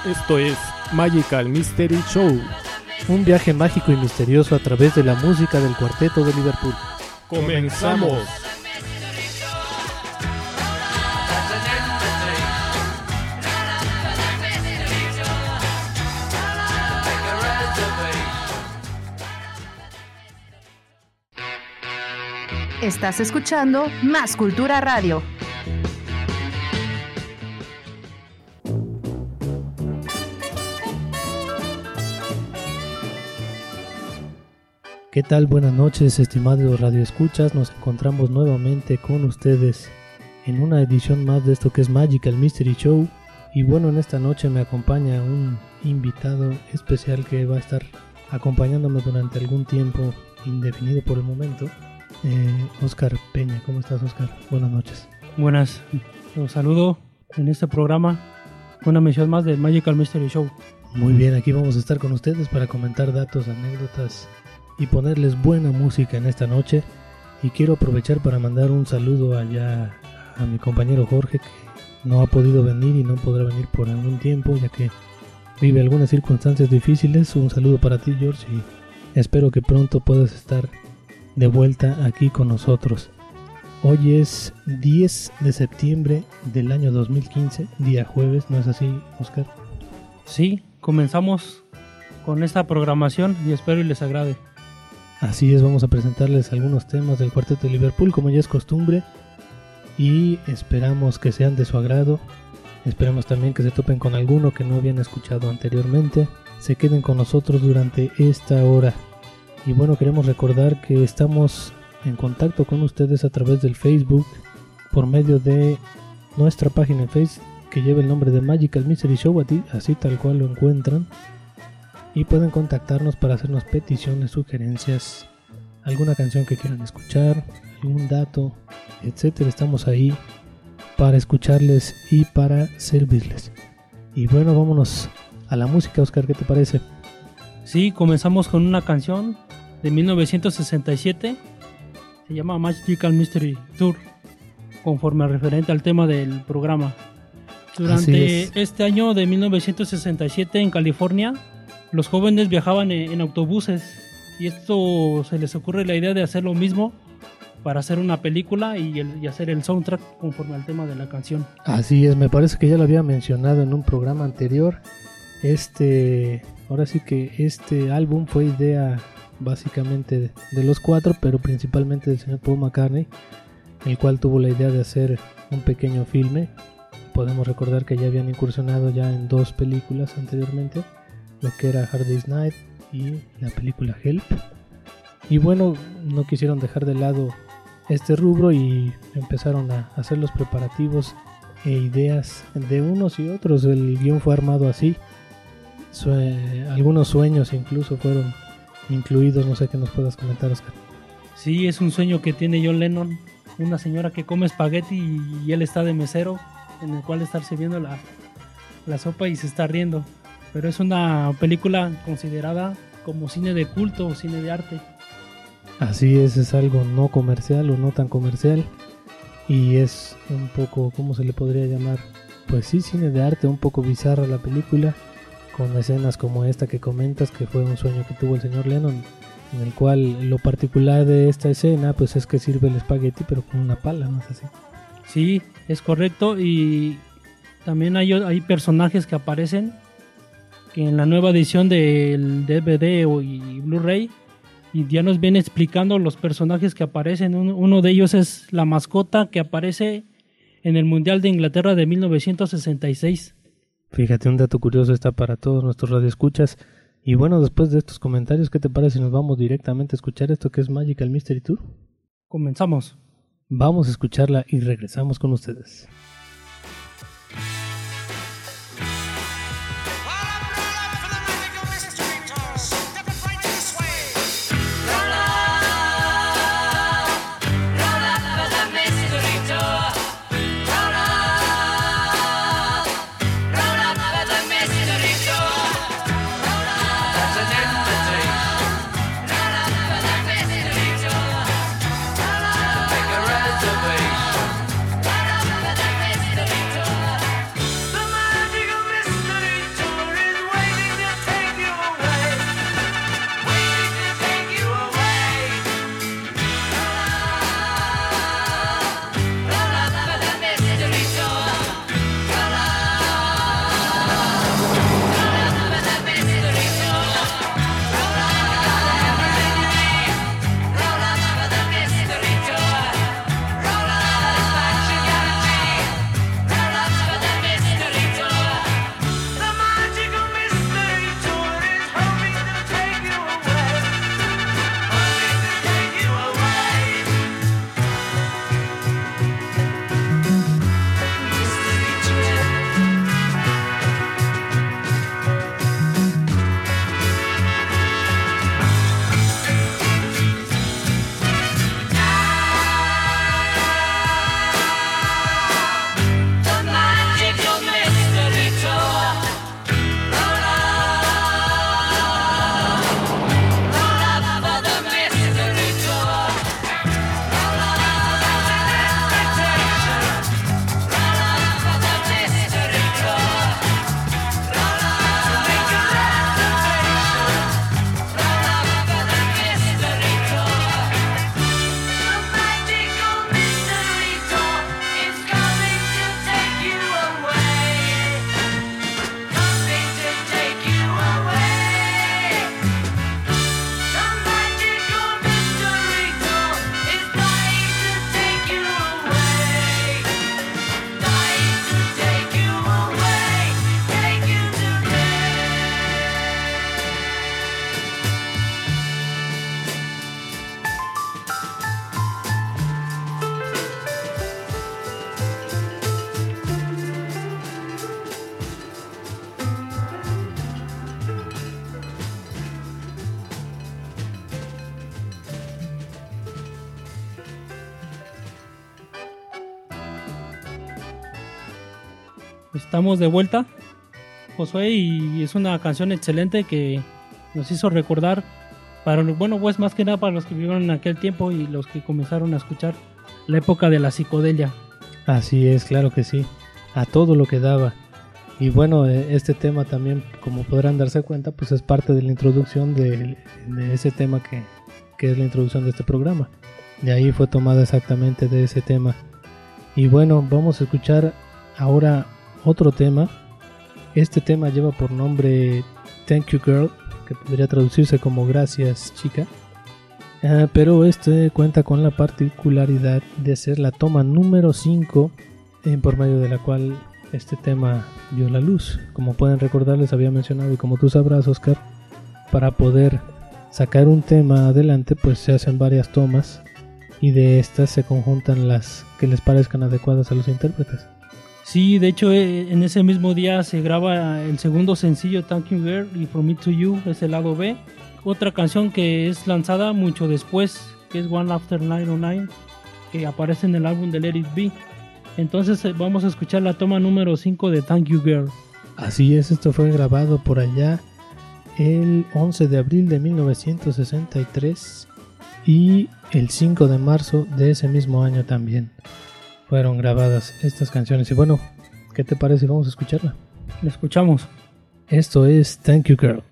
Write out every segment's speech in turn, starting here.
Esto es Magical Mystery Show. Un viaje mágico y misterioso a través de la música del Cuarteto de Liverpool. ¡Comenzamos! Estás escuchando Más Cultura Radio. ¿Qué tal? Buenas noches, estimados radioescuchas. Nos encontramos nuevamente con ustedes en una edición más de esto que es Magical Mystery Show. Y bueno, en esta noche me acompaña un invitado especial que va a estar acompañándome durante algún tiempo indefinido por el momento. Oscar Peña. ¿Cómo estás, Oscar? Buenas noches. Buenas, los saludo en este programa, una mención más del Magical Mystery Show. Muy bien, aquí vamos a estar con ustedes para comentar datos, anécdotas y ponerles buena música en esta noche. Y quiero aprovechar para mandar un saludo allá a mi compañero Jorge, que no ha podido venir y no podrá venir por algún tiempo, ya que vive algunas circunstancias difíciles. Un saludo para ti, George, y espero que pronto puedas estar de vuelta aquí con nosotros. Hoy es 10 de septiembre del año 2015, día jueves, ¿no es así, Oscar? Sí, comenzamos con esta programación y espero y les agrade. Así es, vamos a presentarles algunos temas del Cuarteto de Liverpool, como ya es costumbre, y esperamos que sean de su agrado. Esperamos también que se topen con alguno que no habían escuchado anteriormente. Se queden con nosotros durante esta hora. Y bueno, queremos recordar que estamos en contacto con ustedes a través del Facebook, por medio de nuestra página en Facebook que lleva el nombre de Magical Mystery Show, así tal cual lo encuentran. Y pueden contactarnos para hacernos peticiones, sugerencias, alguna canción que quieran escuchar, algún dato, etcétera. Estamos ahí para escucharles y para servirles. Y bueno, vámonos a la música, Oscar, ¿qué te parece? Sí, comenzamos con una canción de 1967, se llama Magical Mystery Tour, conforme referente al tema del programa. Durante este año de 1967 en California, los jóvenes viajaban en autobuses, y esto se les ocurre la idea de hacer lo mismo para hacer una película y hacer el soundtrack conforme al tema de la canción. Así es, me parece que ya lo había mencionado en un programa anterior. Ahora sí que este álbum fue idea básicamente de los cuatro, pero principalmente del señor Paul McCartney, el cual tuvo la idea de hacer un pequeño filme. Podemos recordar que ya habían incursionado ya en dos películas anteriormente, lo que era Hard Day's Night y la película Help. Y bueno, no quisieron dejar de lado este rubro y empezaron a hacer los preparativos e ideas de unos y otros. El guión fue armado así. Algunos sueños incluso fueron incluidos. No sé qué nos puedas comentar, Oscar. Sí, es un sueño que tiene John Lennon, una señora que come espagueti y él está de mesero, en el cual está sirviendo la sopa y se está riendo. Pero es una película considerada como cine de culto o cine de arte. Así es algo no comercial o no tan comercial. Y es un poco, ¿cómo se le podría llamar? Pues sí, cine de arte, un poco bizarra la película, con escenas como esta que comentas, que fue un sueño que tuvo el señor Lennon, en el cual lo particular de esta escena pues es que sirve el espagueti pero con una pala, ¿no es así? Sí, es correcto. Y también hay personajes que aparecen que en la nueva edición del DVD y Blu-ray, y ya nos viene explicando los personajes que aparecen. Uno de ellos es la mascota que aparece en el Mundial de Inglaterra de 1966. Fíjate, un dato curioso está para todos nuestros radioescuchas. Y bueno, después de estos comentarios, ¿qué te parece si nos vamos directamente a escuchar esto que es Magical Mystery Tour? Comenzamos. Vamos a escucharla y regresamos con ustedes. Make a reservation. Estamos de vuelta, Josué, y es una canción excelente que nos hizo recordar, pues más que nada para los que vivieron en aquel tiempo y los que comenzaron a escuchar la época de la psicodelia. Así es, claro que sí, a todo lo que daba. Y bueno, este tema también, como podrán darse cuenta, pues es parte de la introducción de ese tema que es la introducción de este programa. De ahí fue tomada exactamente de ese tema. Y bueno, vamos a escuchar ahora otro tema. Este tema lleva por nombre Thank You Girl, que podría traducirse como Gracias Chica. Pero este cuenta con la particularidad de ser la toma número 5 por medio de la cual este tema vio la luz. Como pueden recordar, les había mencionado, y como tú sabrás, Oscar, para poder sacar un tema adelante pues se hacen varias tomas y de estas se conjuntan las que les parezcan adecuadas a los intérpretes. Sí, de hecho en ese mismo día se graba el segundo sencillo, Thank You Girl, y From Me to You es el lado B. Otra canción que es lanzada mucho después, que es One After 909, que aparece en el álbum de Let It Be. Entonces vamos a escuchar la toma número 5 de Thank You Girl. Así es, esto fue grabado por allá el 11 de abril de 1963 y el 5 de marzo de ese mismo año también fueron grabadas estas canciones. Y bueno, ¿qué te parece? Vamos a escucharla. La escuchamos. Esto es Thank You Girl.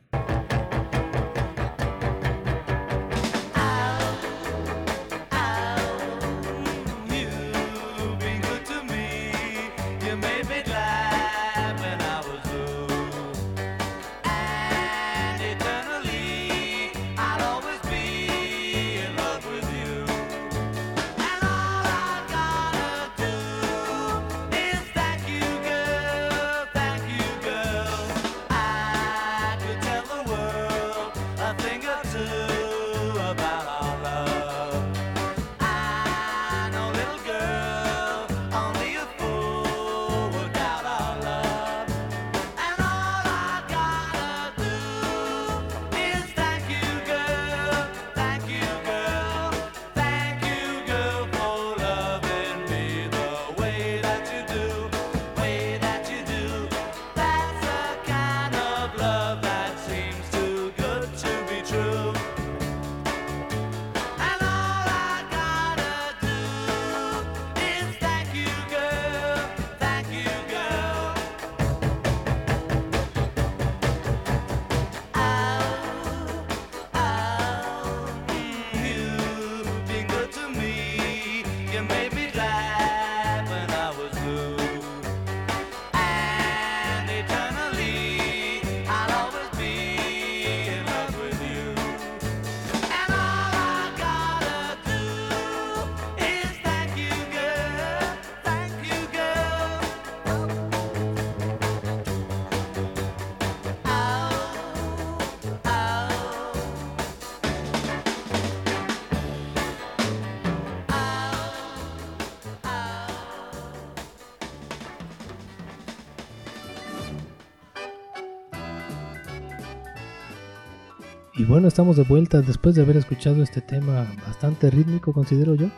Y bueno, estamos de vuelta después de haber escuchado este tema bastante rítmico, considero yo.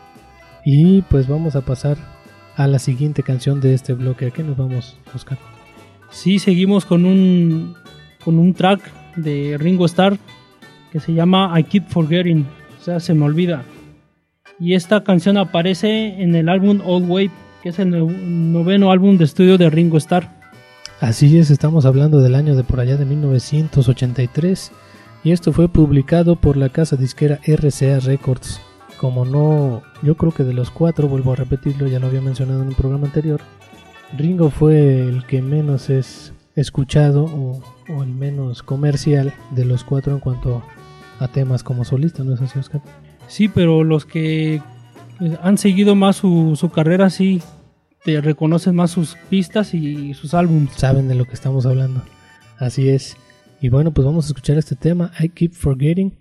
Y pues vamos a pasar a la siguiente canción de este bloque. ¿A qué nos vamos, Oscar? Sí, seguimos con un track de Ringo Starr que se llama I Keep Forgetting, o sea, se me olvida. Y esta canción aparece en el álbum Old Wave, que es el noveno álbum de estudio de Ringo Starr. Así es, estamos hablando del año de por allá de 1983. Y esto fue publicado por la casa disquera RCA Records. Como no, yo creo que de los cuatro, vuelvo a repetirlo, ya lo había mencionado en un programa anterior, Ringo fue el que menos es escuchado o el menos comercial de los cuatro en cuanto a temas como solista, ¿no es así, Oscar? Sí, pero los que han seguido más su carrera, sí, te reconocen más sus pistas y sus álbumes. Saben de lo que estamos hablando, así es. Y bueno, pues vamos a escuchar este tema, I Keep Forgetting.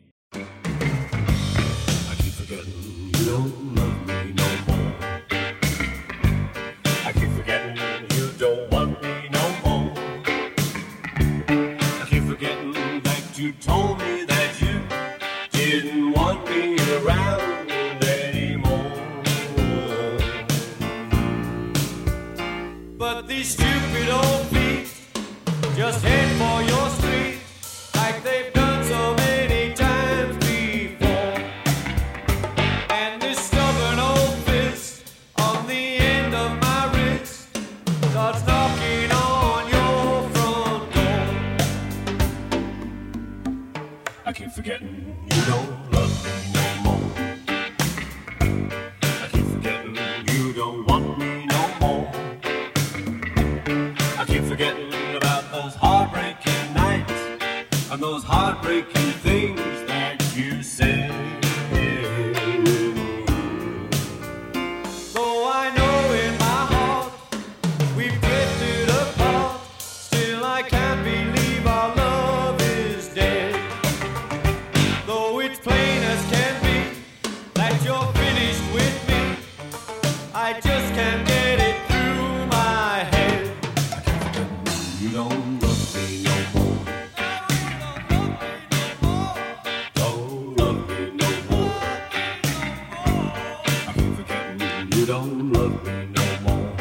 These stupid just head for your street like they've done so many times before. And this stubborn old fist on the end of my wrist starts knocking on your front door. I keep forgetting you don't love me no more. I keep forgetting you don't want me no more. I keep forgetting about those heartbreaking nights and those heartbreaking things that you said. Though I know in my heart we've drifted apart, still I can't believe our love is dead. Though it's plain as can be that you're finished with me, I just can't get it through my head. You don't love me no more. Don't love me no more. I keep forgetting you don't love me no more.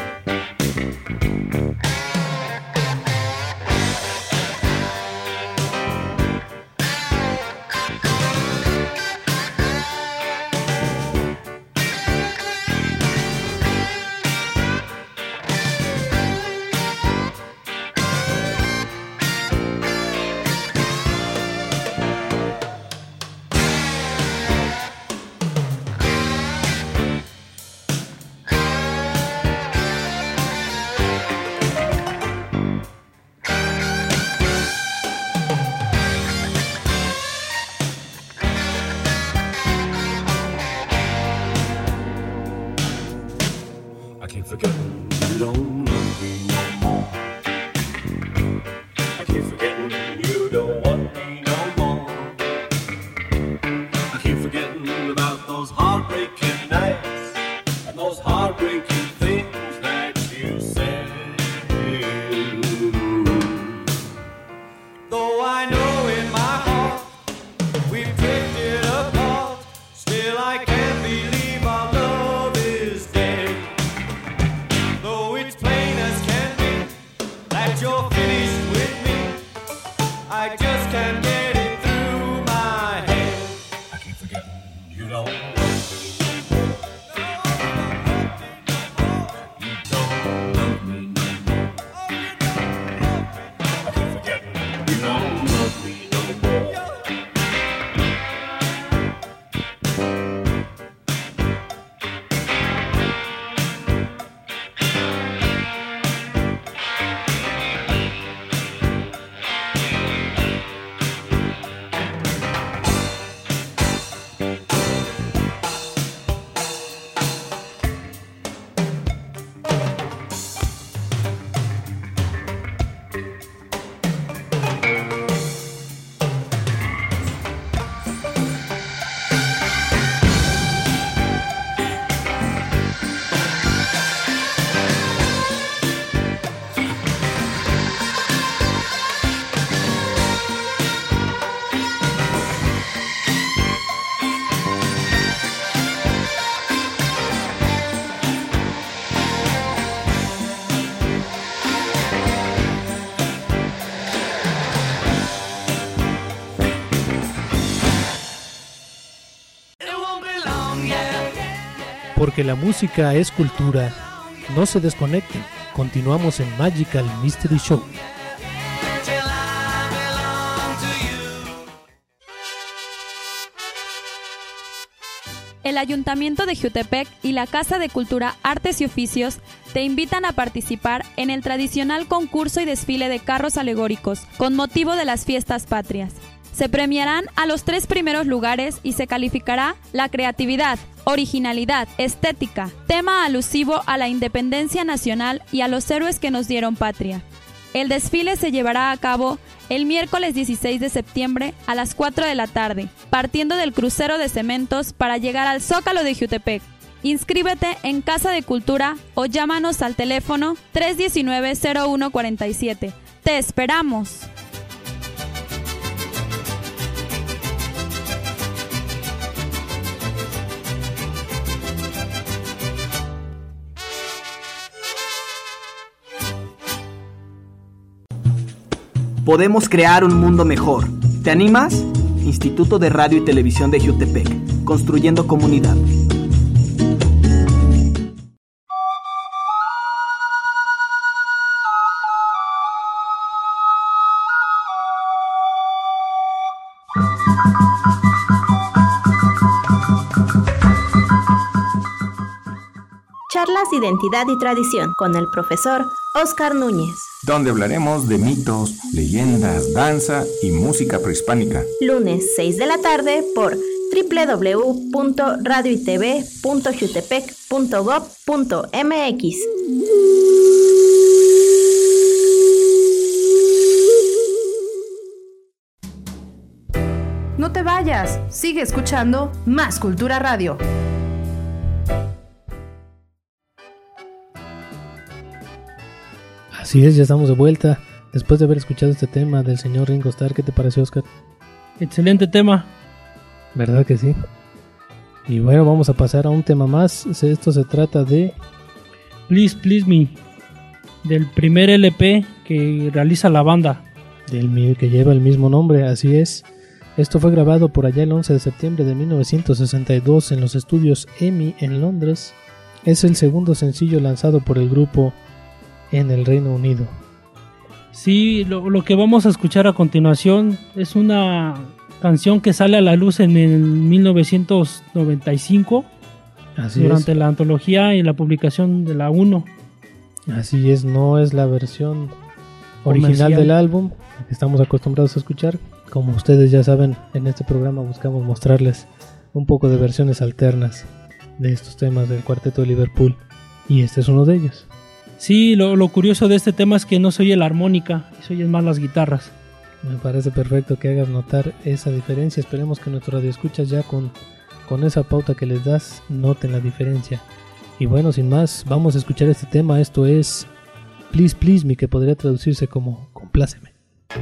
I keep forgetting you don't love me no more. I keep forgetting you don't want me no more. I keep forgetting about those heartbreaking nights and those heartbreaking things that you said. Though I know in my heart we've drifted apart, still I can't believe our love is dead. Though it's plain as can be that you're finished with me, I just can't get it through my head. I keep forgetting you don't love me. You don't love me no more. I keep forgetting you don't love me no more. Porque la música es cultura. No se desconecten. Continuamos en Magical Mystery Show. El Ayuntamiento de Jiutepec y la Casa de Cultura, Artes y Oficios te invitan a participar en el tradicional concurso y desfile de carros alegóricos con motivo de las fiestas patrias. Se premiarán a los 3 primeros lugares y se calificará la creatividad, originalidad, estética, tema alusivo a la independencia nacional y a los héroes que nos dieron patria. El desfile se llevará a cabo el miércoles 16 de septiembre a las 4 de la tarde, partiendo del crucero de cementos para llegar al Zócalo de Jiutepec. Inscríbete en Casa de Cultura o llámanos al teléfono 319-0147. ¡Te esperamos! Podemos crear un mundo mejor. ¿Te animas? Instituto de Radio y Televisión de Jiutepec, construyendo comunidad. Charlas Identidad y Tradición con el profesor Óscar Núñez. Donde hablaremos de mitos, leyendas, danza y música prehispánica. Lunes 6 de la tarde por www.radioitv.jiutepec.gov.mx. No te vayas, sigue escuchando Más Cultura Radio. Así es, ya estamos de vuelta. Después de haber escuchado este tema del señor Ringo Starr, ¿qué te pareció, Oscar? Excelente tema. ¿Verdad que sí? Y bueno, vamos a pasar a un tema más. Esto se trata de Please Please Me, del primer LP que realiza la banda. Que lleva el mismo nombre, así es. Esto fue grabado por allá el 11 de septiembre de 1962 en los estudios EMI en Londres. Es el segundo sencillo lanzado por el grupo en el Reino Unido. Sí, lo que vamos a escuchar a continuación es una canción que sale a la luz en el 1995. Así durante es. La antología y la publicación de la 1. Así es, no es la versión original Comercial del álbum que estamos acostumbrados a escuchar. Como ustedes ya saben, en este programa buscamos mostrarles un poco de versiones alternas de estos temas del Cuarteto de Liverpool, y este es uno de ellos. Sí, lo curioso de este tema es que no se oye la armónica, se oyen más las guitarras. Me parece perfecto que hagas notar esa diferencia. Esperemos que nuestros radioescuchas ya con esa pauta que les das noten la diferencia. Y bueno, sin más, vamos a escuchar este tema. Esto es Please Please Me, que podría traducirse como Compláceme.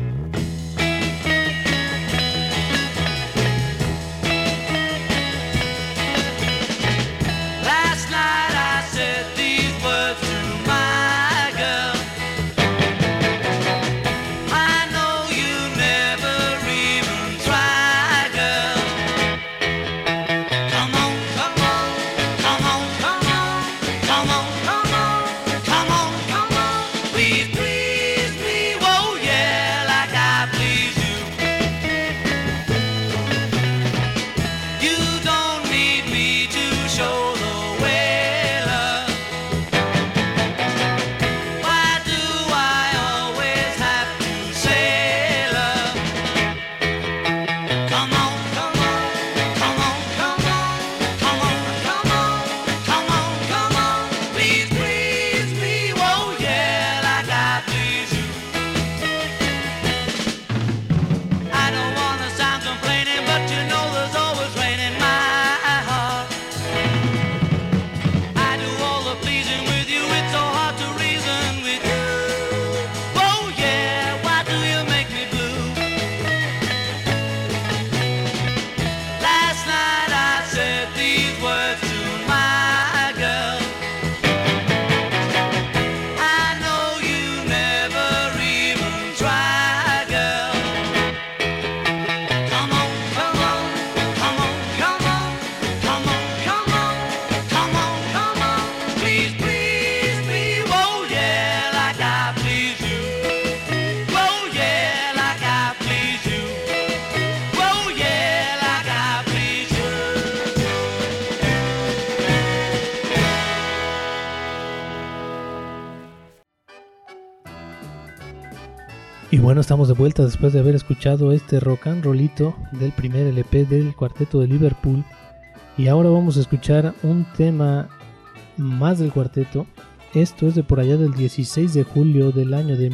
Y bueno, estamos de vuelta después de haber escuchado este rock and rollito del primer LP del Cuarteto de Liverpool. Y ahora vamos a escuchar un tema más del cuarteto. Esto es de por allá del 16 de julio del año de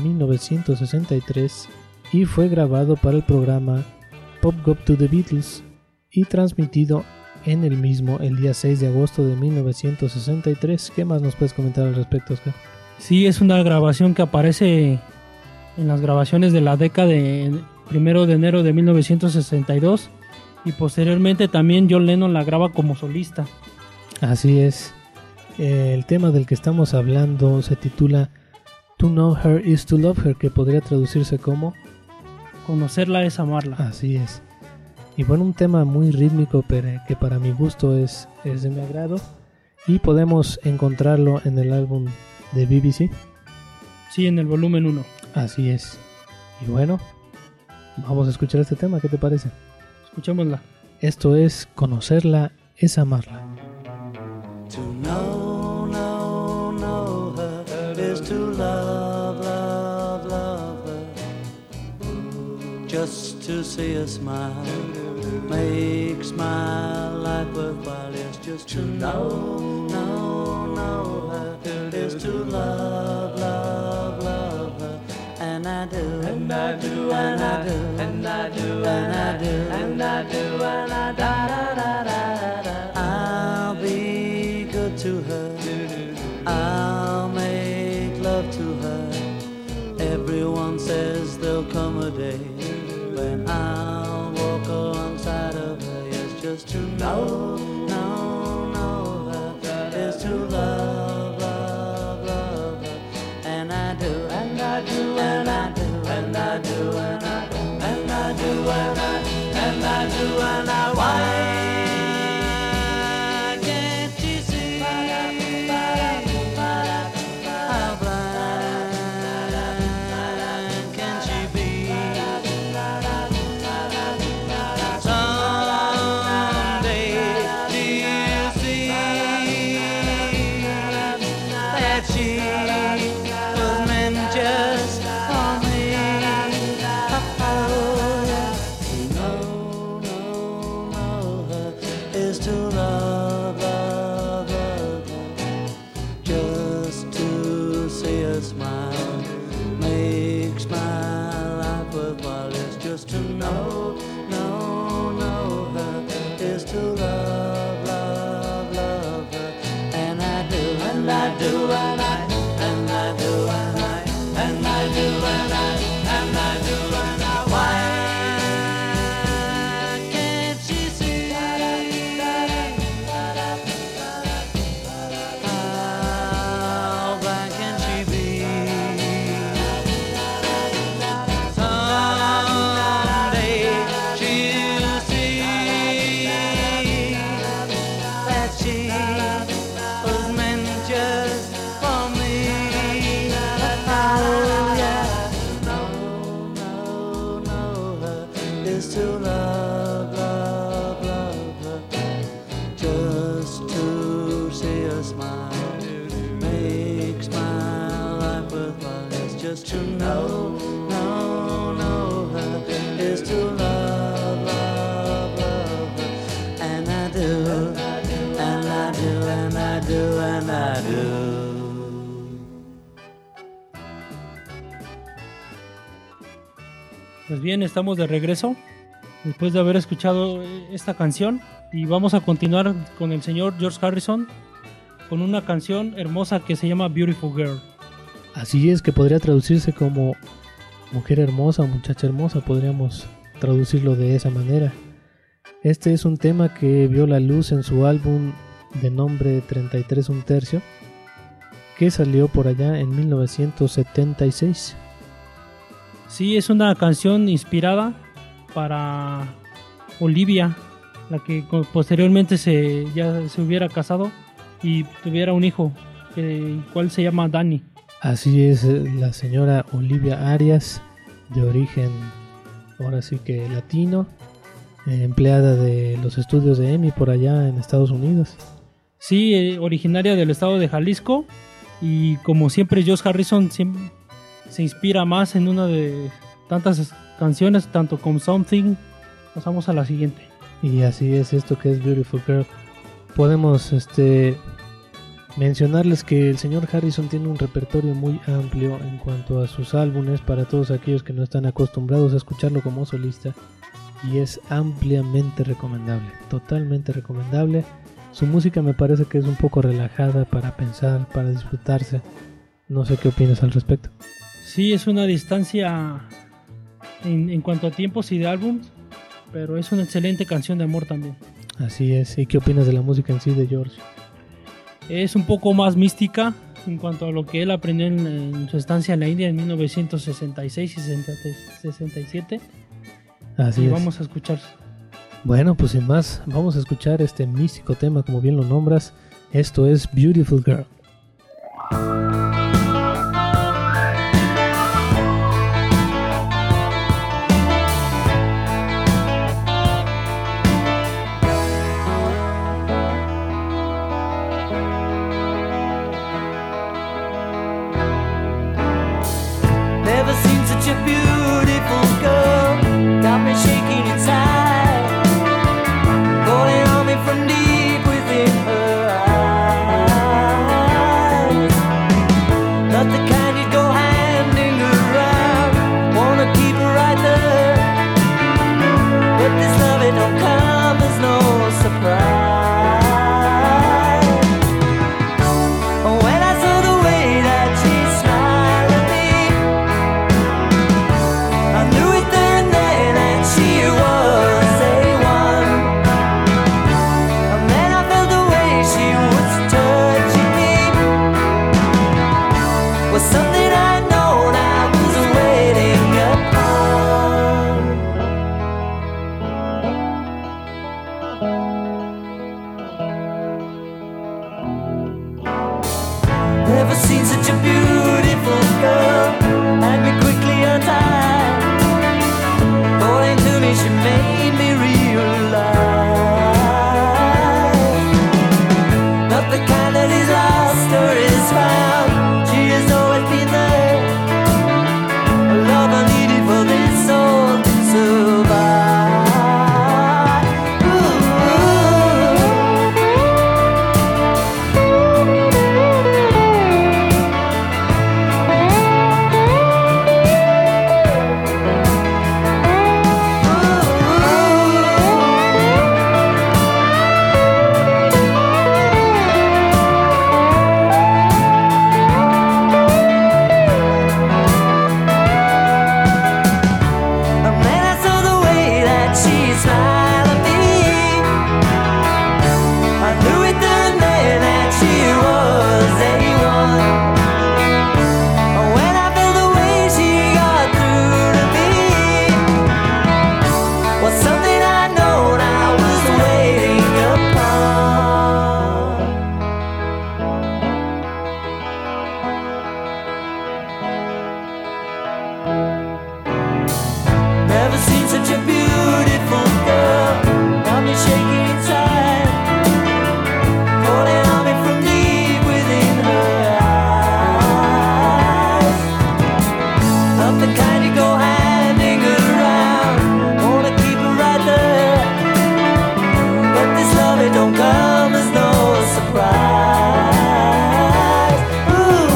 1963 y fue grabado para el programa Pop Goes to the Beatles y transmitido en el mismo el día 6 de agosto de 1963. ¿Qué más nos puedes comentar al respecto, Oscar? Sí, es una grabación que aparece en las grabaciones de la década de 1 de enero de 1962 y posteriormente también John Lennon la graba como solista. Así es. El tema del que estamos hablando se titula To Know Her is to Love Her, que podría traducirse como Conocerla es amarla. Así es. Y bueno, un tema muy rítmico, pero que para mi gusto es de mi agrado. Y podemos encontrarlo en el álbum de BBC. Sí, en el volumen 1. Así es. Y bueno, vamos a escuchar este tema, ¿qué te parece? Escuchémosla. Esto es Conocerla es amarla. To know her is to love her. Just to see her smile makes my life worthwhile. It's just to know her is to love her. And I do, and I do, and I do, and I do, and I do, and I do, and I da. I'll be good to her. I'll make love to her. Everyone says there'll come a day when I'll walk alongside of her. Yes, just to know her is to love her. And I do, and I do, and I do, and I do, and I do, and I do, and I do, and I why can't you see how blind can she be? Someday she'll see that she was meant just for me. Know her is to love her. Just to see her smile makes my life worthwhile. It's just to know her is to love her. And I do, and I do, and I do, and I do, and I do, and I do, and I do, and I why can't she see how blind can she be? Someday she'll see that she was meant just for me. Oh yeah, know her is to love her. Just to see her smile makes my life worthwhile. It's just to know her is to love her. And I do, and I do, and I do, and I do. Pues bien, estamos de regreso después de haber escuchado esta canción y vamos a continuar con el señor George Harrison con una canción hermosa que se llama Beautiful Girl. Así es, que podría traducirse como mujer hermosa o muchacha hermosa, podríamos traducirlo de esa manera. Este es un tema que vio la luz en su álbum de nombre 33 1/3, que salió por allá en 1976. Sí, es una canción inspirada para Olivia, la que posteriormente ya se hubiera casado y tuviera un hijo, el cual se llama Danny. Así es, la señora Olivia Arias, de origen, ahora sí que latino, empleada de los estudios de EMI por allá en Estados Unidos. Sí, originaria del estado de Jalisco, y como siempre George Harrison se inspira más en una de tantas canciones, tanto como Something. Pasamos a la siguiente. Y así es, esto que es Beautiful Girl. Podemos mencionarles que el señor Harrison tiene un repertorio muy amplio en cuanto a sus álbumes para todos aquellos que no están acostumbrados a escucharlo como solista, y es ampliamente recomendable, totalmente recomendable. Su música me parece que es un poco relajada para pensar, para disfrutarse. No sé qué opinas al respecto. Sí, es una distancia en cuanto a tiempos y de álbums, pero es una excelente canción de amor también. Así es. ¿Y qué opinas de la música en sí de George? Es un poco más mística, en cuanto a lo que él aprendió en su estancia en la India en 1966 y 67. Así y es. vamos a escuchar. Bueno, pues sin más, vamos a escuchar este místico tema, como bien lo nombras. Esto es Beautiful Girl. Never seen such a beautiful girl. Got me shaking inside, calling on me from deep within her eyes. Not the kind you'd go handing around, wanna keep her right there. But this love, it don't come as no surprise. When I saw the way that she smiled at me, I knew it there and then that she was A1. And then I felt the way she was touching me was something I'd known I was waiting upon. Never seen such a beautiful girl, had me quickly untied. Calling to me, she made me realize not the kind that is lost or is found. She has always been there, a love I needed for this soul to survive. Ooh. And then I saw the way that she smiled at me. I knew it then and there that she was A1. And when I felt the way she got through to me was something I known I was waiting upon. Never seen such a beautiful girl, got me shaking inside, calling on me from deep within her eyes. Not the kind you go handing around, wanna keep her right there. But this love, it don't come as no surprise. Ooh.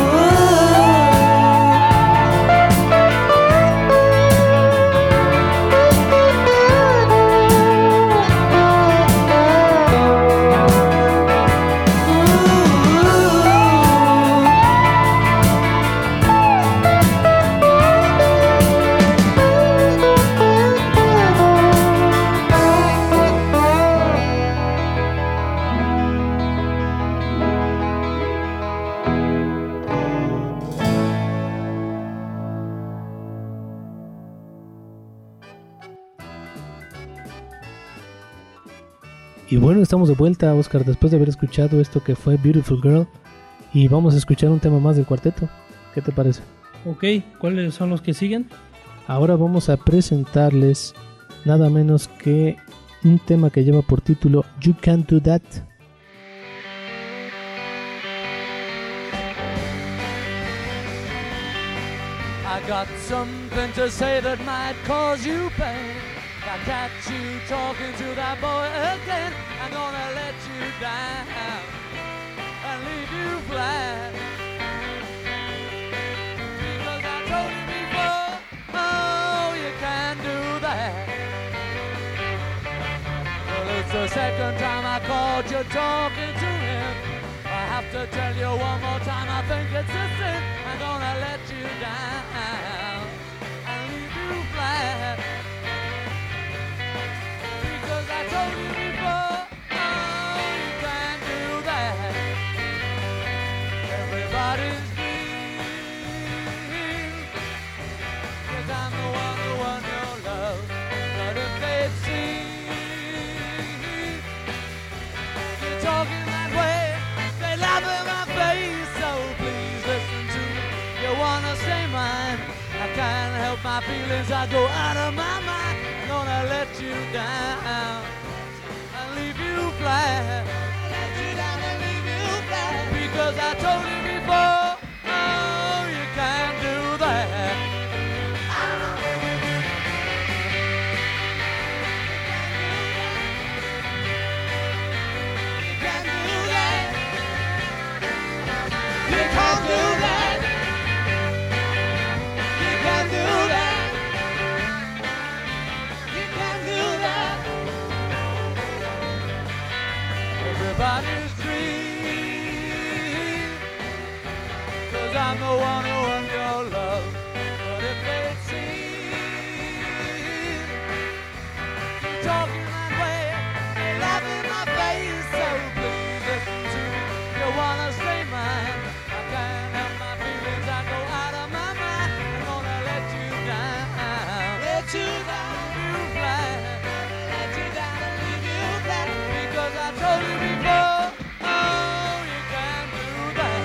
Y bueno, estamos de vuelta, Oscar, después de haber escuchado esto que fue Beautiful Girl. Y vamos a escuchar un tema más del cuarteto. ¿Qué te parece? Ok, ¿cuáles son los que siguen? Ahora vamos a presentarles nada menos que un tema que lleva por título You Can't Do That. I got something to say that might cause you pain. I catch you talking to that boy again. I'm gonna let you down and leave you flat. Because I told you before, oh, you can't do that. Well, it's the second time I called you talking to him. I have to tell you one more time, I think it's a sin. I'm gonna let you down and leave you flat. Because I told you before, oh, you can't do that. Everybody talking that way, they laugh in my face. So please listen to me, you wanna stay mine. I can't help my feelings, I go out of my mind. I'm gonna let you down and leave you flat. Let you down and leave you flat. Because I told you before, oh, you can't do that. You can't do that. You can't do that. You can't do that. You can't do that. Everybody's dream, 'cause I'm the one who wants your love. But if they see you talking that way, they laugh in my face. So please listen to me, you wanna stay mine. I can't help my feelings, I go out of my mind. I'm gonna let you down, let you down, you fly, let you down and leave you flat. Because I told you before, oh, you can't do that.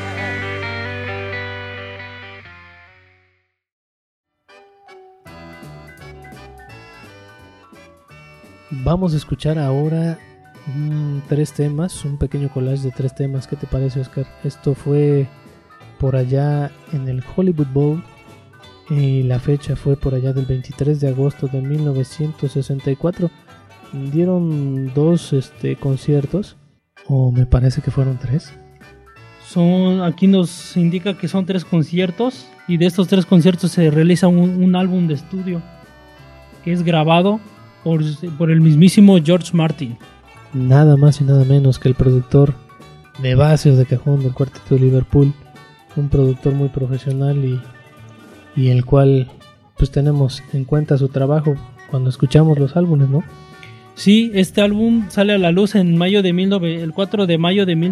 Vamos a escuchar ahora 3 temas, un pequeño collage de 3 temas. ¿Qué te parece, Oscar? Esto fue por allá en el Hollywood Bowl y la fecha fue por allá del 23 de agosto de 1964. Dieron 2 conciertos, o me parece que fueron 3. Aquí nos indica que son 3 conciertos, y de estos 3 conciertos se realiza un álbum de estudio que es grabado por el mismísimo George Martin. Nada más y nada menos que el productor de bases de cajón del Cuarteto de Liverpool, un productor muy profesional y el cual pues tenemos en cuenta su trabajo cuando escuchamos los álbumes, ¿no? Sí, este álbum sale a la luz en el 4 de mayo de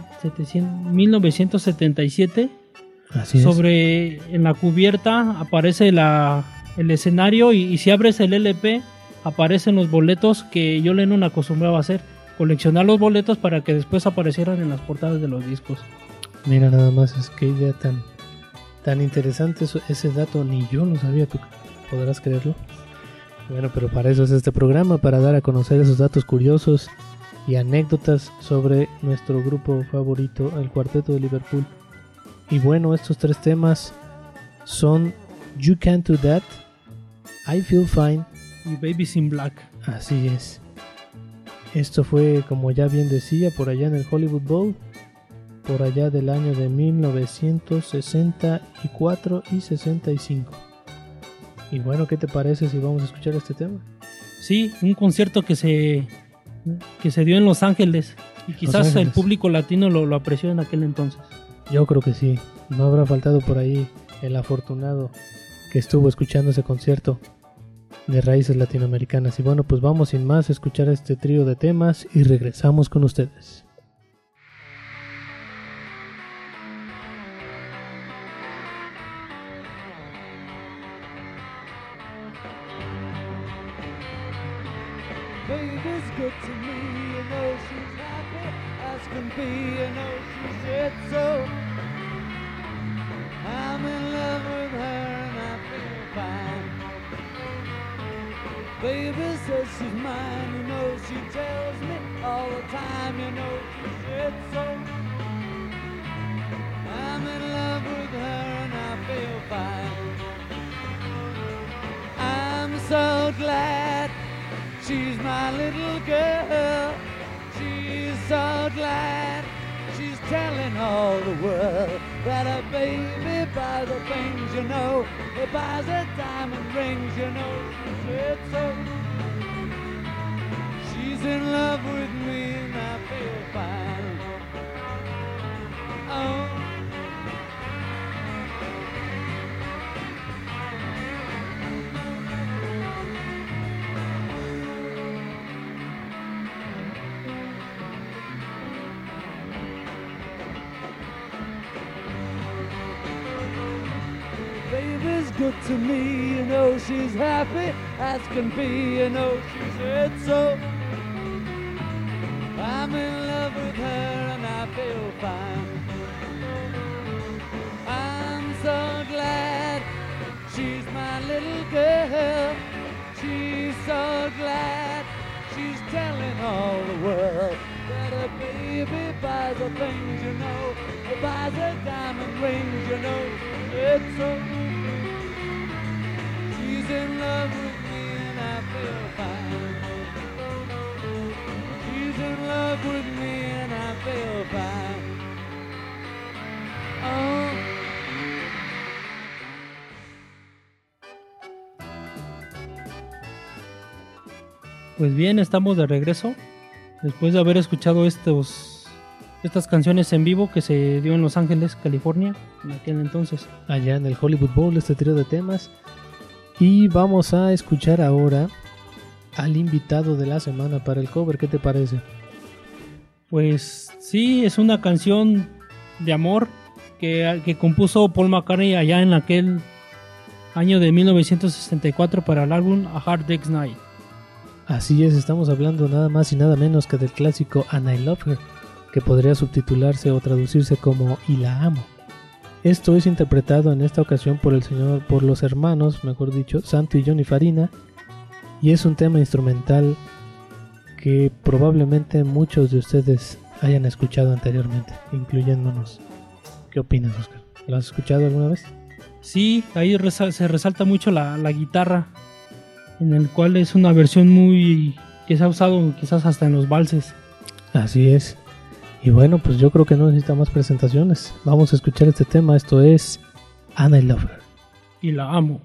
1977. Así es. En la cubierta aparece el escenario y si abres el LP aparecen los boletos que John Lennon acostumbraba a hacer, coleccionar los boletos para que después aparecieran en las portadas de los discos. Mira nada más, es que idea tan interesante ese dato, ni yo lo sabía, ¿tú podrás creerlo? Bueno, pero para eso es este programa, para dar a conocer esos datos curiosos y anécdotas sobre nuestro grupo favorito, el Cuarteto de Liverpool. Y bueno, estos 3 temas son You Can't Do That, I Feel Fine y Baby's in Black. Así es. Esto fue, como ya bien decía, por allá en el Hollywood Bowl, por allá del año de 1964 y 65. Y bueno, ¿qué te parece si vamos a escuchar este tema? Sí, un concierto que se dio en Los Ángeles, y quizás el público latino lo apreció en aquel entonces. Yo creo que sí, no habrá faltado por ahí el afortunado que estuvo escuchando ese concierto de raíces latinoamericanas. Y bueno, pues vamos sin más a escuchar este trío de temas y regresamos con ustedes. Baby's good to me, you know she's happy as can be, you know she said so. I'm in love with her and I feel fine. Baby says she's mine, you know she tells me all the time, you know she said so. I'm in love with her and I feel fine. I'm so glad she's my little girl. She's so glad she's telling all the world that a baby buys the things, you know. He buys her diamond rings, you know. She said so. She's in love with me and I feel fine. Oh. Baby's good to me, you know she's happy as can be, you know she said so. I'm in love with her fine. I'm so glad she's my little girl. She's so glad she's telling all the world that a baby buys her things, you know, buys her diamond rings, you know. It's so she's in love with me and I feel fine. She's in love with me and I feel fine. Oh. Pues bien, estamos de regreso después de haber escuchado estas canciones en vivo que se dio en Los Ángeles, California, en aquel entonces. Allá en el Hollywood Bowl, este trío de temas. Y vamos a escuchar ahora al invitado de la semana para el cover. ¿Qué te parece? Pues sí, es una canción de amor que compuso Paul McCartney allá en aquel año de 1964 para el álbum A Hard Day's Night. Así es, estamos hablando nada más y nada menos que del clásico And I Love Her, que podría subtitularse o traducirse como Y la amo. Esto es interpretado en esta ocasión por los hermanos, mejor dicho, Santo y Johnny Farina, y es un tema instrumental que probablemente muchos de ustedes hayan escuchado anteriormente, incluyéndonos. ¿Qué opinas, Oscar? ¿Lo has escuchado alguna vez? Sí, ahí se resalta mucho la guitarra, en el cual es una versión que se ha usado quizás hasta en los valses. Así es. Y bueno, pues yo creo que no necesita más presentaciones. Vamos a escuchar este tema. Esto es And I Love Her. Y la amo.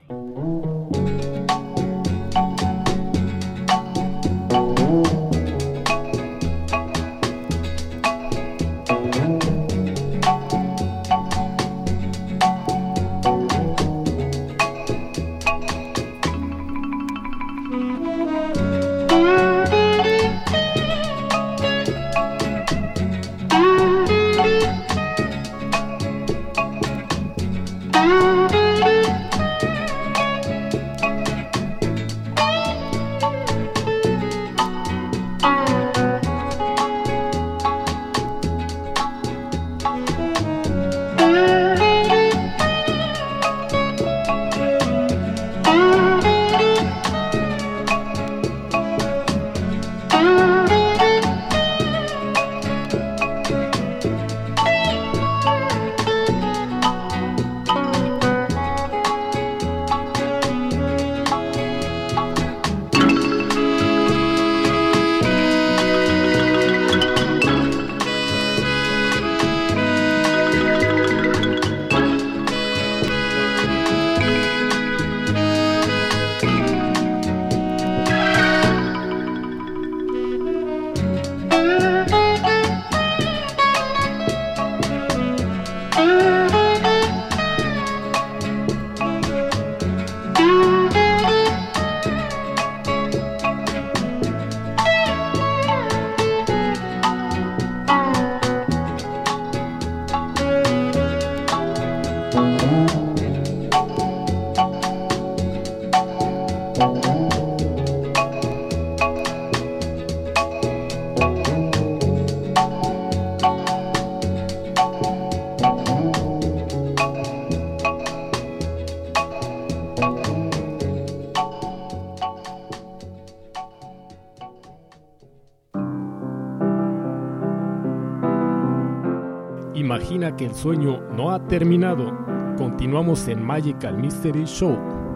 Imagina que el sueño no ha terminado. Continuamos en Magical Mystery Show.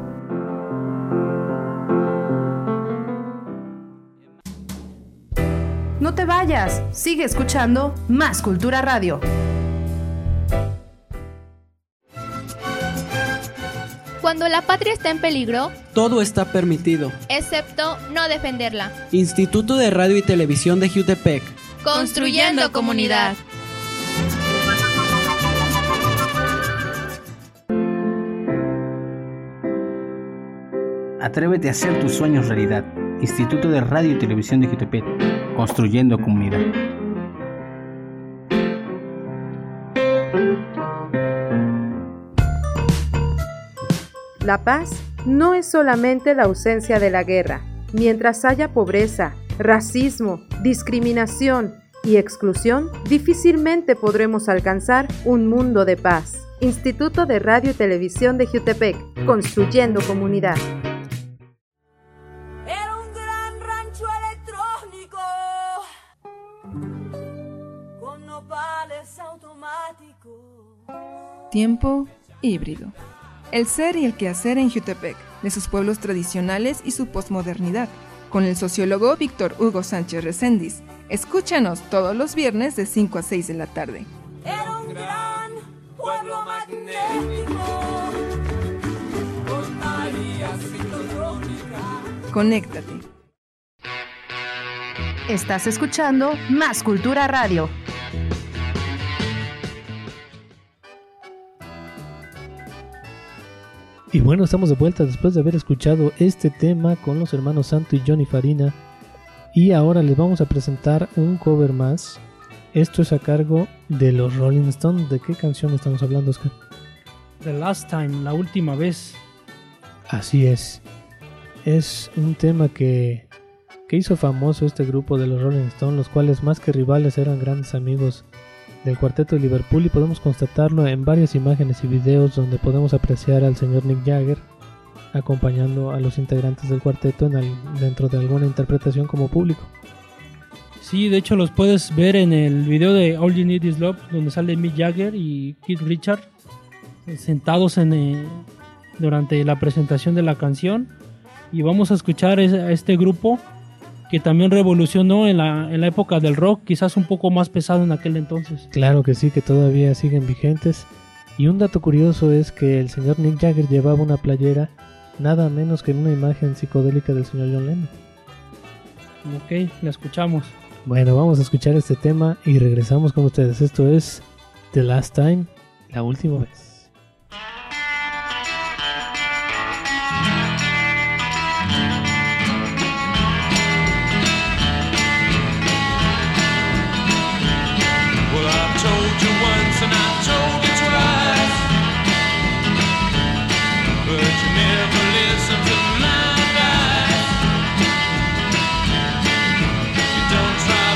No te vayas, sigue escuchando Más Cultura Radio. Cuando la patria está en peligro, todo está permitido, excepto no defenderla. Instituto de Radio y Televisión de Jutepec. Construyendo comunidad. Atrévete a hacer tus sueños realidad. Instituto de Radio y Televisión de Jutepec. Construyendo comunidad. La paz no es solamente la ausencia de la guerra. Mientras haya pobreza, racismo, discriminación, y exclusión, difícilmente podremos alcanzar un mundo de paz. Instituto de Radio y Televisión de Jiutepec, construyendo comunidad. Era un gran rancho electrónico con nopales automáticos. Tiempo híbrido. El ser y el quehacer en Jiutepec, de sus pueblos tradicionales y su posmodernidad, con el sociólogo Víctor Hugo Sánchez Reséndiz. Escúchanos todos los viernes de 5 a 6 de la tarde. Era un gran pueblo magnético con María ciclotrónica. Conéctate. Estás escuchando Más Cultura Radio. Y bueno, estamos de vuelta después de haber escuchado este tema con los hermanos Santo y Johnny Farina. Y ahora les vamos a presentar un cover más. Esto es a cargo de los Rolling Stones. ¿De qué canción estamos hablando, Oscar? The Last Time, la última vez. Así es. Es un tema que hizo famoso este grupo de los Rolling Stones, los cuales más que rivales eran grandes amigos del Cuarteto de Liverpool, y podemos constatarlo en varias imágenes y videos donde podemos apreciar al señor Mick Jagger acompañando a los integrantes del cuarteto dentro de alguna interpretación como público. Sí, de hecho los puedes ver en el video de All You Need Is Love, donde sale Mick Jagger y Keith Richards sentados durante la presentación de la canción. Y vamos a escuchar a este grupo que también revolucionó en la época del rock, quizás un poco más pesado en aquel entonces. Claro que sí, que todavía siguen vigentes. Y un dato curioso es que el señor Mick Jagger llevaba una playera nada menos que una imagen psicodélica del señor John Lennon. Ok, la escuchamos. Bueno, vamos a escuchar este tema y regresamos con ustedes. Esto es The Last Time, la última vez.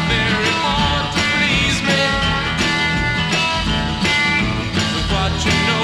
You know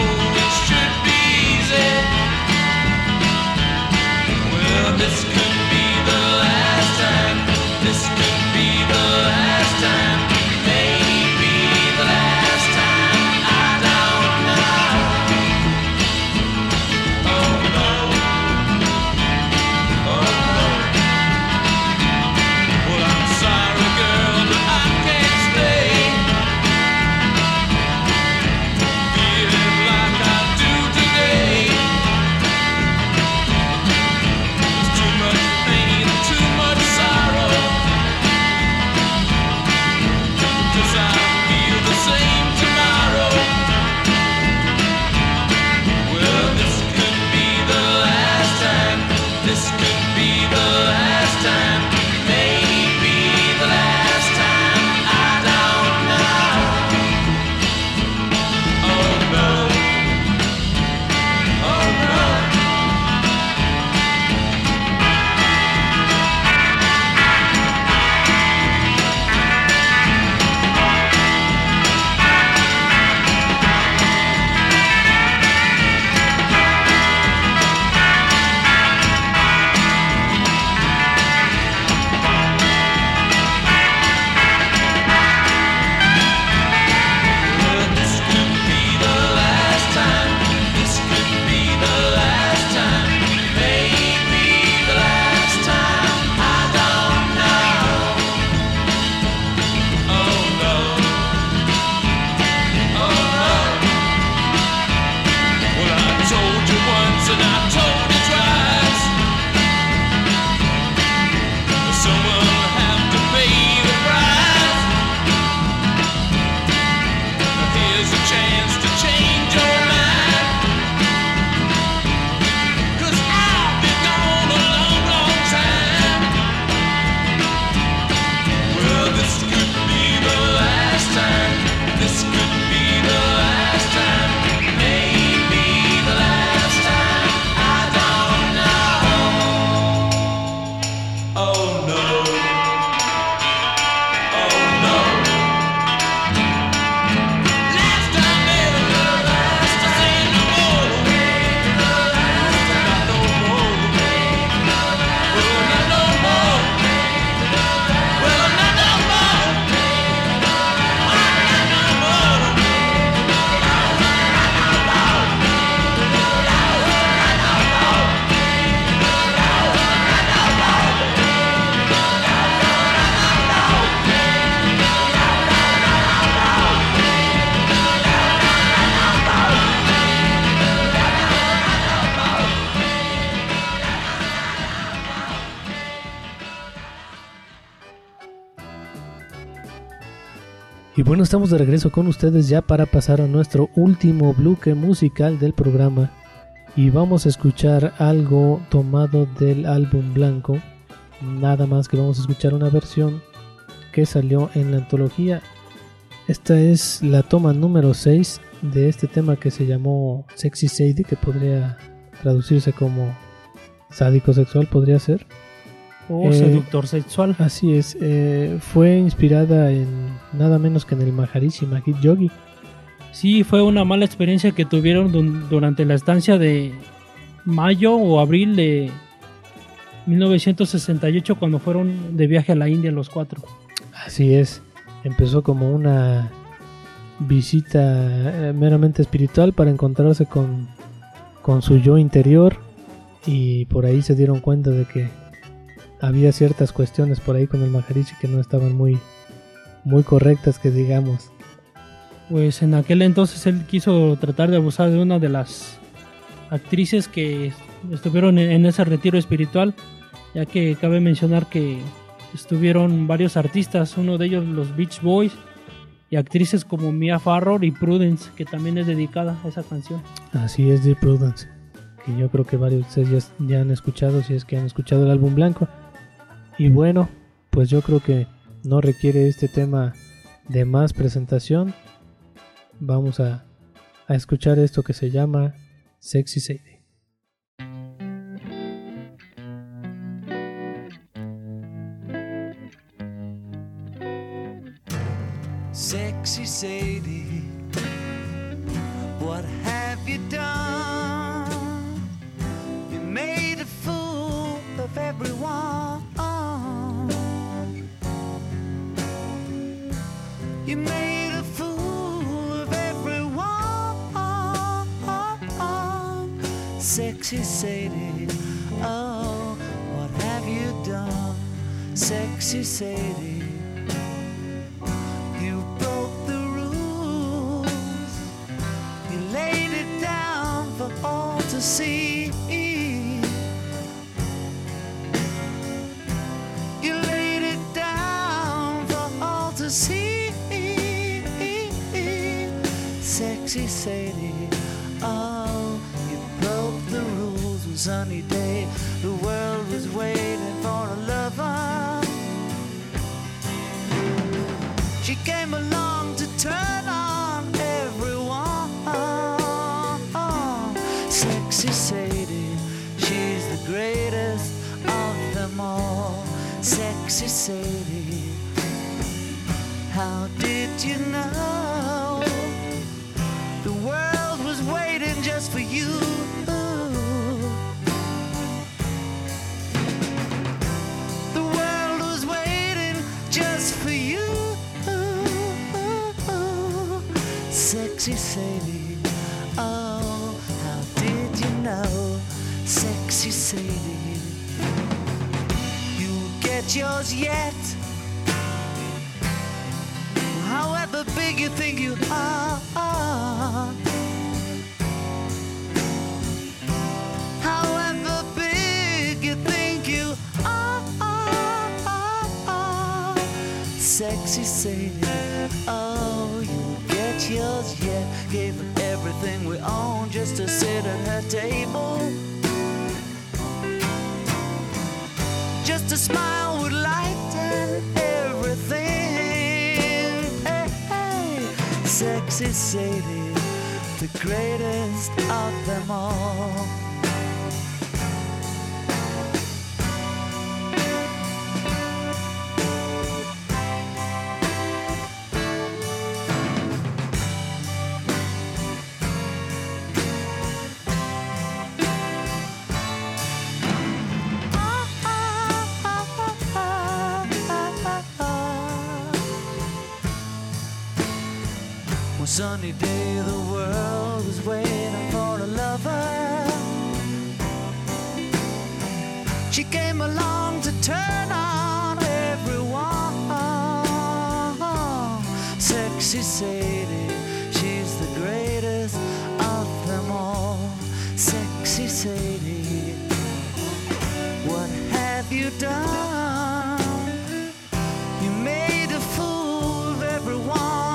Y bueno, estamos de regreso con ustedes ya para pasar a nuestro último bloque musical del programa. Y vamos a escuchar algo tomado del álbum blanco. Nada más que vamos a escuchar una versión que salió en la antología. Esta es la toma número 6 de este tema que se llamó Sexy Sadie, que podría traducirse como sádico sexual, podría ser. O seductor sexual. Así es. Fue inspirada en nada menos que en el Maharishi Mahesh Yogi. Sí, fue una mala experiencia que tuvieron durante la estancia de mayo o abril de 1968, cuando fueron de viaje a la India los 4. Así es. Empezó como una visita meramente espiritual para encontrarse con su yo interior, y por ahí se dieron cuenta de que había ciertas cuestiones por ahí con el Maharishi que no estaban muy correctas, que digamos. Pues en aquel entonces él quiso tratar de abusar de una de las actrices que estuvieron en ese retiro espiritual, ya que cabe mencionar que estuvieron varios artistas, uno de ellos los Beach Boys, y actrices como Mia Farrow y Prudence, que también es dedicada a esa canción. Así es, Dear Prudence, que yo creo que varios de ustedes ya han escuchado, si es que han escuchado el álbum blanco. Y bueno, pues yo creo que no requiere este tema de más presentación. Vamos a escuchar esto que se llama Sexy Sadie. Sexy Sadie, what have you done? You made a fool of everyone. You made a fool of everyone. Sexy Sadie, oh, what have you done? Sexy Sadie, you broke the rules. You laid it down for all to see. You laid it down for all to see. Sexy Sadie, oh, you broke the rules one sunny day. The world was waiting for a lover. She came along to turn on everyone. Sexy Sadie, she's the greatest of them all. Sexy Sadie, how did you know the world was waiting just for you? The world was waiting just for you. Sexy Sadie, oh, how did you know? Sexy Sadie, you'll get yours yet. However big you think you are, however big you think you are. Sexy Sadie, oh, you'll get yours yet. Gave her everything we own just to sit at her table. Just a smile would lighten everything. Hey, hey. Sexy Sadie, the greatest of them all. One sunny day the world was waiting for a lover. She came along to turn on everyone. Sexy Sadie, she's the greatest of them all. Sexy Sadie, what have you done? You made a fool of everyone.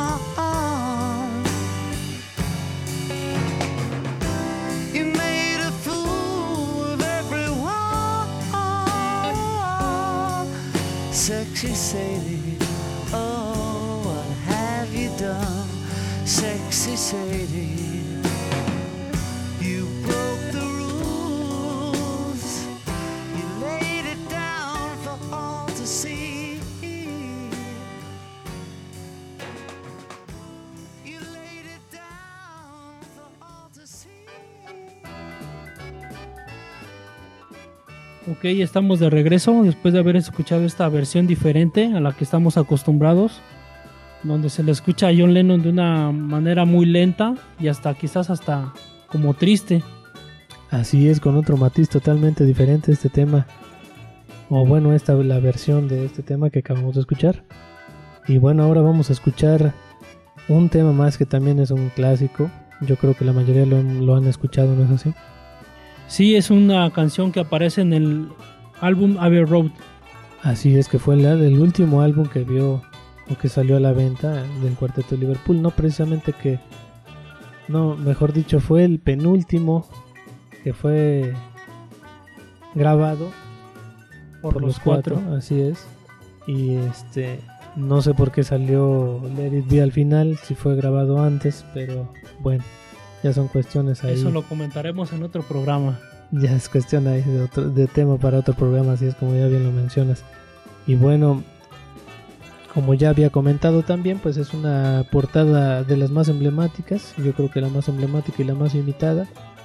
sexy Sadie. Oh, what have you done, sexy Sadie? You broke the rules. You laid it down for all to see. You laid it down for all to see. Ok, estamos de regreso después de haber escuchado esta versión diferente a la que estamos acostumbrados, donde se le escucha a John Lennon de una manera muy lenta y quizás hasta como triste. Así es, con otro matiz totalmente diferente este tema, o bueno, la versión de este tema que acabamos de escuchar. Y bueno, ahora vamos a escuchar un tema más que también es un clásico. Yo creo que la mayoría lo han escuchado, ¿no es así? Sí, es una canción que aparece en el álbum Abbey Road. Así es, que fue el último álbum que vio o que salió a la venta del Cuarteto de Liverpool. Mejor dicho, fue el penúltimo que fue grabado por los cuatro. Así es. Y no sé por qué salió Let It Be al final, si fue grabado antes, pero bueno, ya son cuestiones ahí. Eso lo comentaremos en otro programa. Ya es cuestión ahí de tema para otro programa, así es como ya bien lo mencionas. Y bueno, como ya había comentado también, pues es una portada de las más emblemáticas. Yo creo que la más emblemática y la más imitada.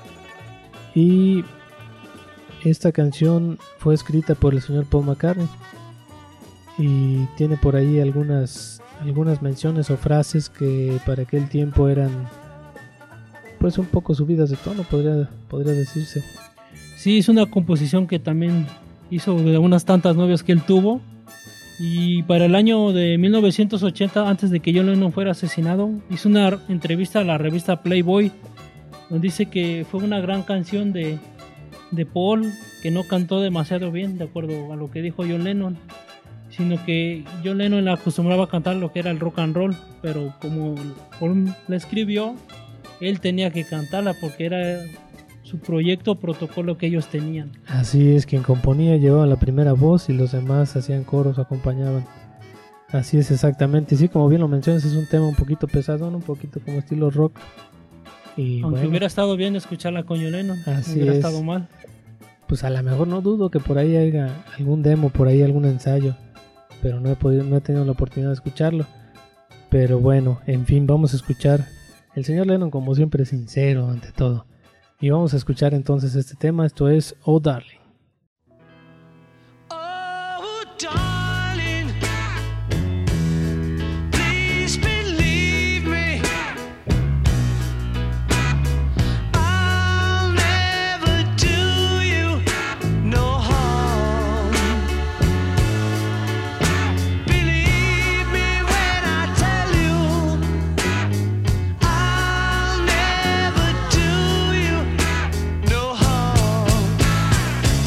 Y esta canción fue escrita por el señor Paul McCartney. Y tiene por ahí algunas menciones o frases que para aquel tiempo eran pues un poco subidas de tono, podría decirse. Sí, es una composición que también hizo de unas tantas novias que él tuvo. Y para el año de 1980, antes de que John Lennon fuera asesinado, hizo una entrevista a la revista Playboy, donde dice que fue una gran canción de Paul, que no cantó demasiado bien, de acuerdo a lo que dijo John Lennon, sino que John Lennon acostumbraba a cantar lo que era el rock and roll, pero como Paul la escribió, él tenía que cantarla porque era su proyecto protocolo que ellos tenían. Así es, quien componía llevaba la primera voz y los demás hacían coros, acompañaban. Así es, exactamente. Y sí, como bien lo mencionas, es un tema un poquito pesado, un poquito como estilo rock. Y aunque bueno, hubiera estado bien escucharla con John Lennon, así no hubiera es. estado mal. Pues a lo mejor no dudo que por ahí haya algún demo, por ahí algún ensayo, pero no he tenido la oportunidad de escucharlo. Pero bueno, en fin, vamos a escuchar. El señor Lennon, como siempre, sincero ante todo. Y vamos a escuchar entonces este tema. Esto es Oh Darling. Oh, darling, please believe me. I'll never do you no harm. Believe me when I tell you, I'll never do you no harm.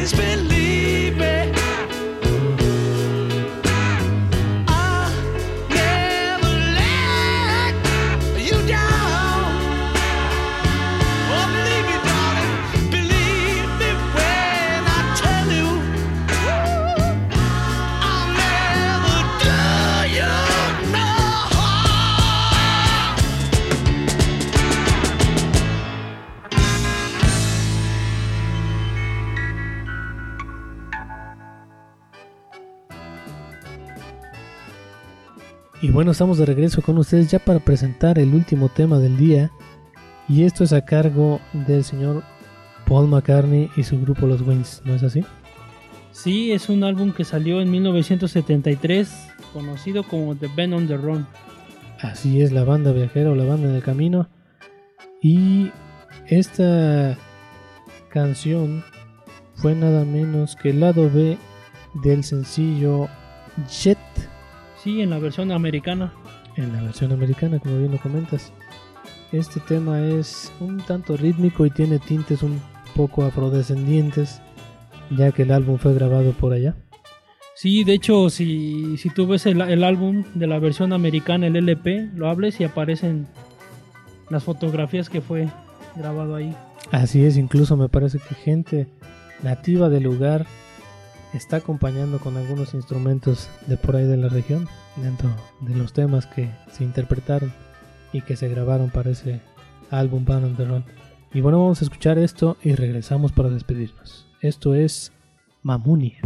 please believe me. I never let you down. Oh, believe me, darling, believe me when I tell you, I'll never do you no harm. Y bueno, estamos de regreso con ustedes ya para presentar el último tema del día. Y esto es a cargo del señor Paul McCartney y su grupo Los Wings, ¿no es así? Sí, es un álbum que salió en 1973, conocido como The Band on the Run. Así es, la banda viajera o la banda del camino. Y esta canción fue nada menos que el lado B del sencillo Jet. Sí, en la versión americana. En la versión americana, como bien lo comentas. Este tema es un tanto rítmico y tiene tintes un poco afrodescendientes, ya que el álbum fue grabado por allá. Sí, de hecho, si tú ves el álbum de la versión americana, el LP, lo hables y aparecen las fotografías que fue grabado ahí. Así es, incluso me parece que gente nativa del lugar está acompañando con algunos instrumentos de por ahí de la región, dentro de los temas que se interpretaron y que se grabaron para ese álbum Band on the Run. Y bueno, vamos a escuchar esto y regresamos para despedirnos. Esto es Mamunia.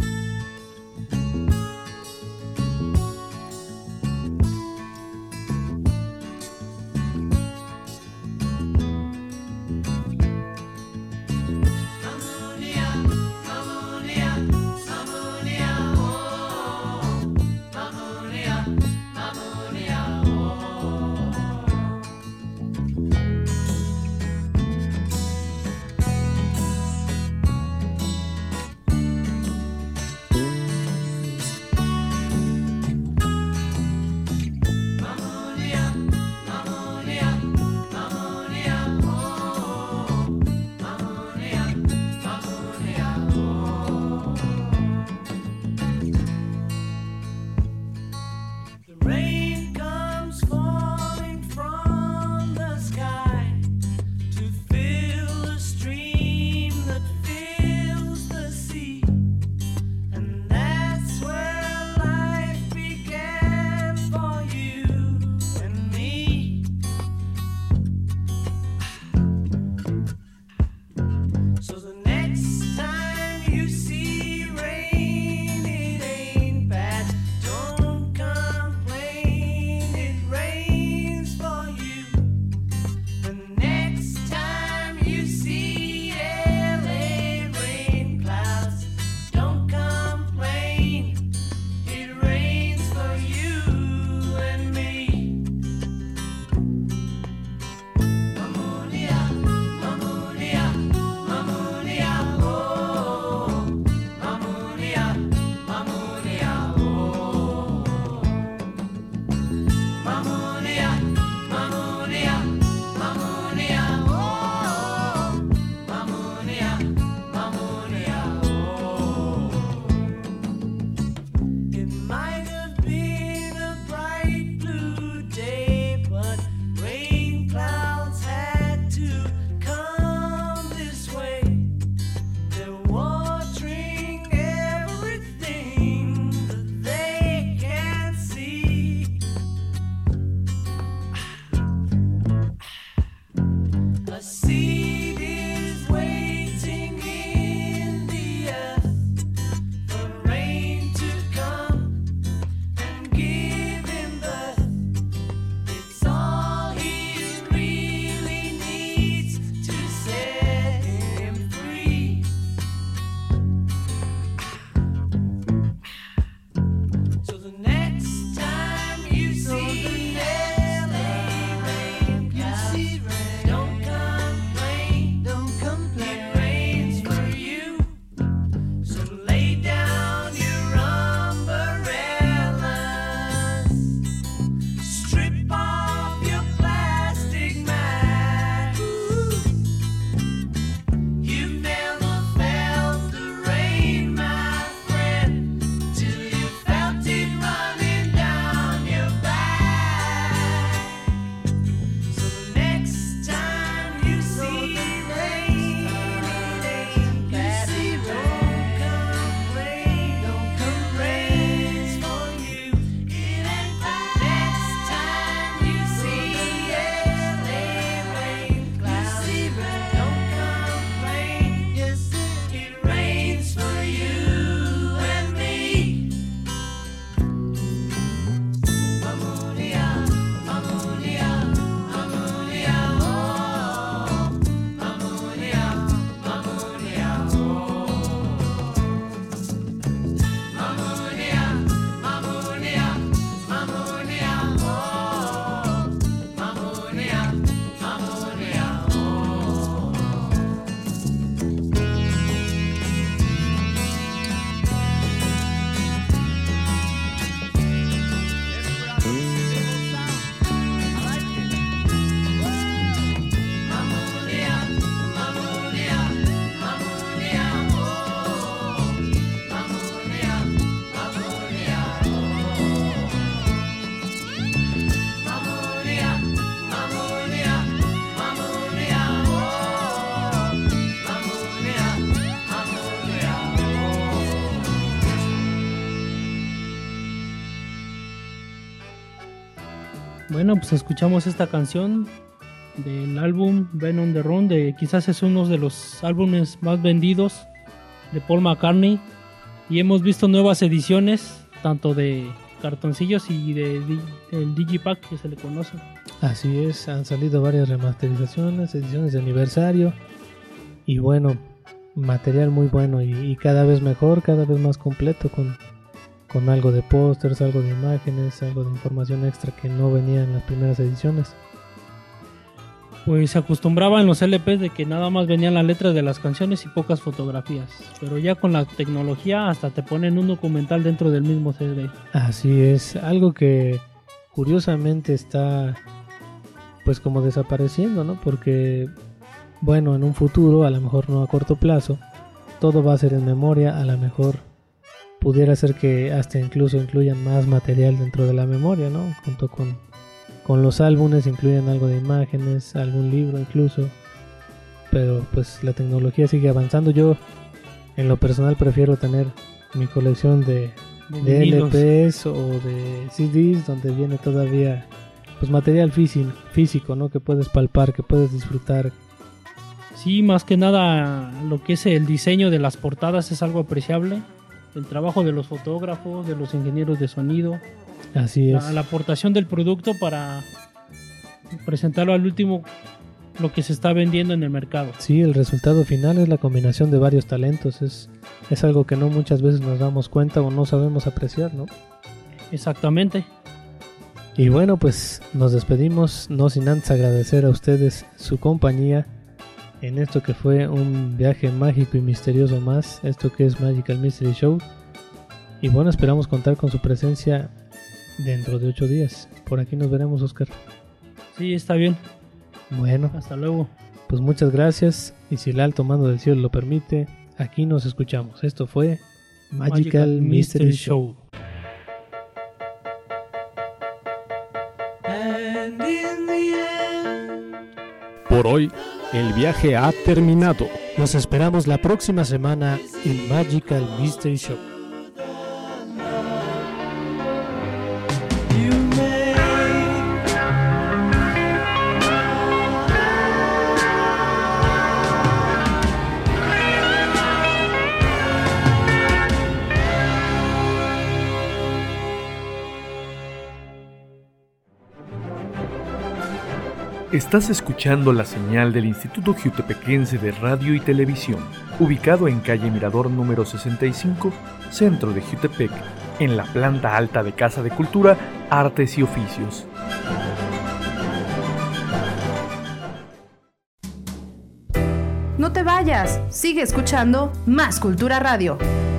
Bueno, pues escuchamos esta canción del álbum Ben on the Run, de quizás es uno de los álbumes más vendidos de Paul McCartney, y hemos visto nuevas ediciones tanto de cartoncillos y del Digipack, que se le conoce. Así es, han salido varias remasterizaciones, ediciones de aniversario y bueno, material muy bueno y cada vez mejor, cada vez más completo, con algo de pósters, algo de imágenes, algo de información extra que no venía en las primeras ediciones. Pues se acostumbraba en los LPs de que nada más venían las letras de las canciones y pocas fotografías, pero ya con la tecnología hasta te ponen un documental dentro del mismo CD. Así es, algo que curiosamente está pues como desapareciendo, ¿no? Porque bueno, en un futuro, a lo mejor no a corto plazo, todo va a ser en memoria, a lo mejor pudiera ser que hasta incluso incluyan más material dentro de la memoria, ¿no? Junto con los álbumes incluyen algo de imágenes, algún libro incluso, pero pues la tecnología sigue avanzando. Yo en lo personal prefiero tener mi colección de LPs o de CDs donde viene todavía pues material físico, ¿no? Que puedes palpar, que puedes disfrutar. Sí, más que nada lo que es el diseño de las portadas es algo apreciable, el trabajo de los fotógrafos, de los ingenieros de sonido. Así es. La aportación del producto para presentarlo al último, lo que se está vendiendo en el mercado. Sí, el resultado final es la combinación de varios talentos. Es algo que no muchas veces nos damos cuenta o no sabemos apreciar, ¿no? Exactamente. Y bueno, pues nos despedimos, no sin antes agradecer a ustedes su compañía en esto que fue un viaje mágico y misterioso más, esto que es Magical Mystery Show. Y bueno, esperamos contar con su presencia dentro de 8 días. Por aquí nos veremos, Oscar. Sí, está bien. Bueno, hasta luego. Pues muchas gracias, y si el alto mando del cielo lo permite, aquí nos escuchamos. Esto fue Magical Mystery Show. Por hoy, el viaje ha terminado. Nos esperamos la próxima semana en Magical Mystery Show. Estás escuchando la señal del Instituto Jiutepequense de Radio y Televisión, ubicado en calle Mirador número 65, centro de Jiutepec, en la planta alta de Casa de Cultura, Artes y Oficios. No te vayas, sigue escuchando Más Cultura Radio.